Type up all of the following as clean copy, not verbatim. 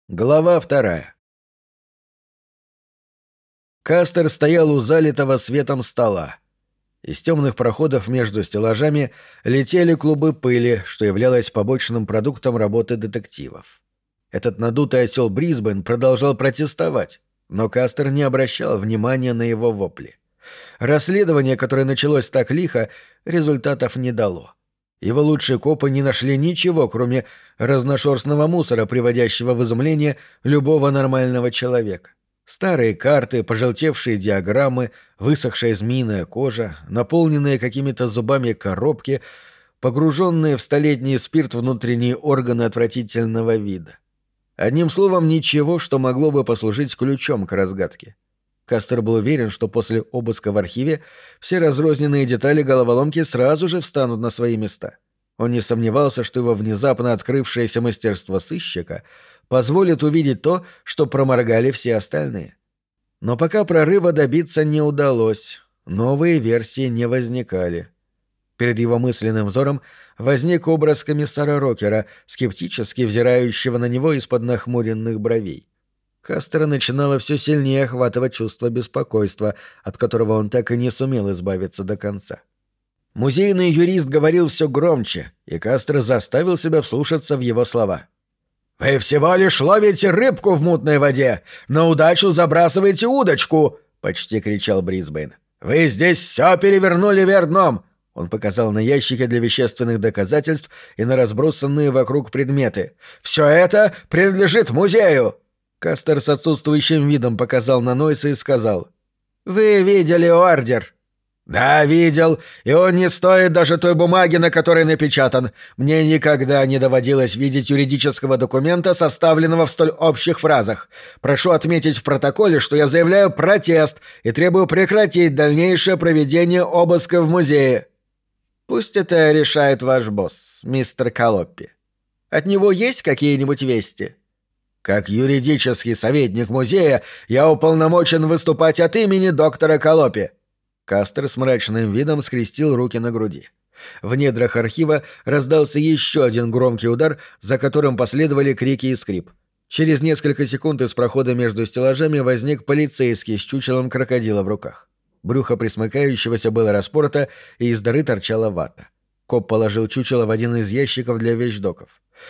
Глава 2. Кастер стоял у залитого светом стола. Из темных проходов между стеллажами летели клубы пыли, что являлось побочным продуктом работы детективов. Этот надутый осел Брисбен продолжал протестовать, но Кастер не обращал внимания на его вопли. Расследование, которое началось так лихо, результатов не дало. Его лучшие копы не нашли ничего, кроме разношерстного мусора, приводящего в изумление любого нормального человека. Старые карты, пожелтевшие диаграммы, высохшая змеиная кожа, наполненные какими-то зубами коробки, погруженные в столетний спирт внутренние органы отвратительного вида. Одним словом, ничего, что могло бы послужить ключом к разгадке. Кастер был уверен, что после обыска в архиве все разрозненные детали головоломки сразу же встанут на свои места. Он не сомневался, что его внезапно открывшееся мастерство сыщика позволит увидеть то, что проморгали все остальные. Но пока прорыва добиться не удалось, новые версии не возникали. Перед его мысленным взором возник образ комиссара Рокера, скептически взирающего на него из-под нахмуренных бровей. Кастера начинало все сильнее охватывать чувство беспокойства, от которого он так и не сумел избавиться до конца. Музейный юрист говорил все громче, и Кастер заставил себя вслушаться в его слова. «Вы всего лишь ловите рыбку в мутной воде, на удачу забрасываете удочку!» — почти кричал Брисбен. «Вы здесь все перевернули вверх дном!» Он показал на ящики для вещественных доказательств и на разбросанные вокруг предметы. «Все это принадлежит музею!» Кастер с отсутствующим видом показал на Нойса и сказал: «Вы видели ордер?» «Да, видел, и он не стоит даже той бумаги, на которой напечатан. Мне никогда не доводилось видеть юридического документа, составленного в столь общих фразах. Прошу отметить в протоколе, что я заявляю протест и требую прекратить дальнейшее проведение обыска в музее». «Пусть это решает ваш босс, мистер Колоппи. От него есть какие-нибудь вести?» «Как юридический советник музея я уполномочен выступать от имени доктора Колоппи». Кастер с мрачным видом скрестил руки на груди. В недрах архива раздался еще один громкий удар, за которым последовали крики и скрип. Через несколько секунд из прохода между стеллажами возник полицейский с чучелом крокодила в руках. Брюхо присмыкающегося было распорото, и из дыры торчала вата. Коп положил чучело в один из ящиков для вещдоков.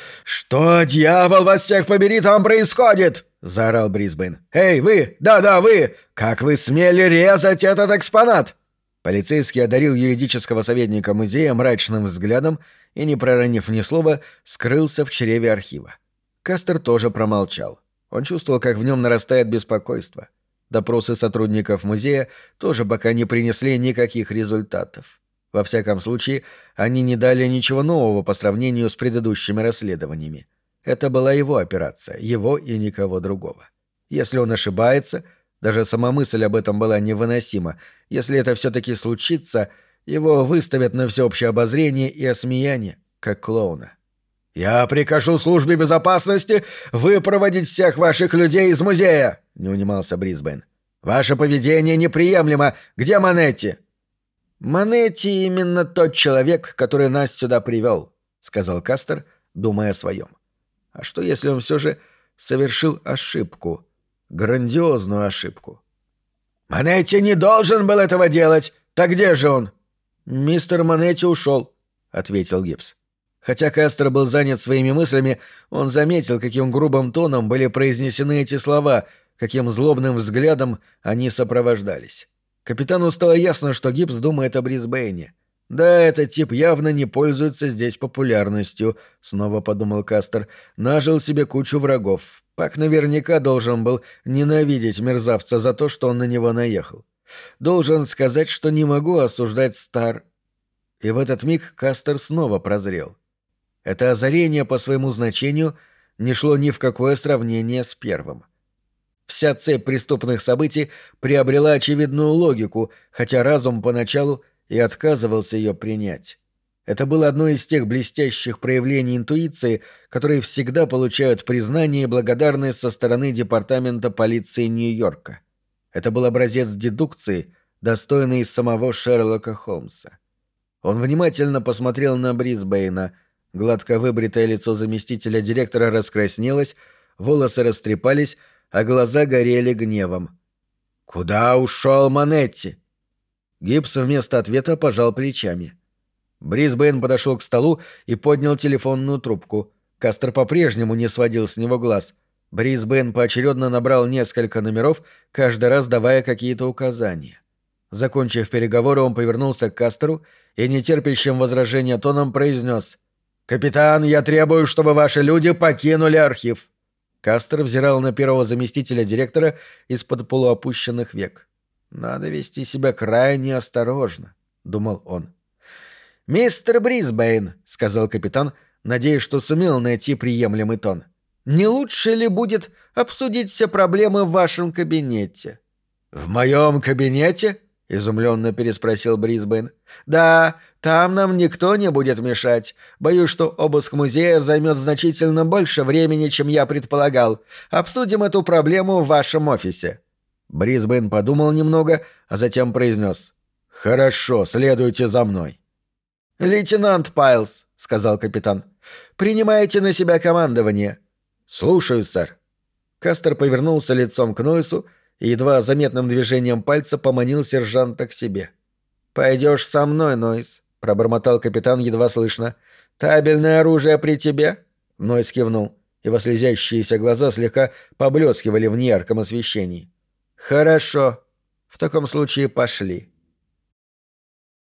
«Что, дьявол, вас всех побери, там происходит?» — заорал Брисбен. «Эй, вы! Да-да, вы! Как вы смели резать этот экспонат?» Полицейский одарил юридического советника музея мрачным взглядом и, не проронив ни слова, скрылся в чреве архива. Кастер тоже промолчал. Он чувствовал, как в нем нарастает беспокойство. Допросы сотрудников музея тоже пока не принесли никаких результатов. Во всяком случае, они не дали ничего нового по сравнению с предыдущими расследованиями. Это была его операция, его и никого другого. Если он ошибается, даже сама мысль об этом была невыносима, если это все-таки случится, его выставят на всеобщее обозрение и осмеяние, как клоуна. «Я прикажу службе безопасности выпроводить всех ваших людей из музея!» — не унимался Брисбен. «Ваше поведение неприемлемо! Где Манетти?» «Манетти именно тот человек, который нас сюда привел», — сказал Кастер, думая о своем. «А что, если он все же совершил ошибку? Грандиозную ошибку?» «Манетти не должен был этого делать! Так где же он?» «Мистер Манетти ушел», — ответил Гибс. Хотя Кастер был занят своими мыслями, он заметил, каким грубым тоном были произнесены эти слова, каким злобным взглядом они сопровождались. Капитану стало ясно, что Гибс думает о Брисбене. «Да, этот тип явно не пользуется здесь популярностью», — снова подумал Кастер. «Нажил себе кучу врагов. Пак наверняка должен был ненавидеть мерзавца за то, что он на него наехал. Должен сказать, что не могу осуждать И в этот миг Кастер снова прозрел. Это озарение по своему значению не шло ни в какое сравнение с первым. Вся цепь преступных событий приобрела очевидную логику, хотя разум поначалу и отказывался ее принять. Это было одно из тех блестящих проявлений интуиции, которые всегда получают признание и благодарность со стороны Департамента полиции Нью-Йорка. Это был образец дедукции, достойный из самого Шерлока Холмса. Он внимательно посмотрел на Брисбейна. Гладко выбритое лицо заместителя директора раскраснелось, волосы растрепались, а глаза горели гневом. «Куда ушел Манетти?» Гибс вместо ответа пожал плечами. Брисбейн подошел к столу и поднял телефонную трубку. Кастер по-прежнему не сводил с него глаз. Брисбейн поочередно набрал несколько номеров, каждый раз давая какие-то указания. Закончив переговоры, он повернулся к Кастеру и нетерпящим возражения тоном произнес: «Капитан, я требую, чтобы ваши люди покинули архив». Кастер взирал на первого заместителя директора из-под полуопущенных век. «Надо вести себя крайне осторожно», — думал он. «Мистер Брисбейн», — сказал капитан, надеясь, что сумел найти приемлемый тон, — «не лучше ли будет обсудить все проблемы в вашем кабинете?» «В моем кабинете?» — изумленно переспросил Брисбейн. «Да, там нам никто не будет мешать. Боюсь, что обыск музея займет значительно больше времени, чем я предполагал. Обсудим эту проблему в вашем офисе». Брисбейн подумал немного, а затем произнес: «Хорошо, следуйте за мной». «Лейтенант Пайлс», — сказал капитан, — «принимаете на себя командование». «Слушаюсь, сэр». Кастер повернулся лицом к Нойсу и едва заметным движением пальца поманил сержанта к себе. «Пойдешь со мной, Нойс», — пробормотал капитан едва слышно. «Табельное оружие при тебе?» Нойс кивнул. Его слезящиеся глаза слегка поблескивали в неярком освещении. «Хорошо. В таком случае пошли».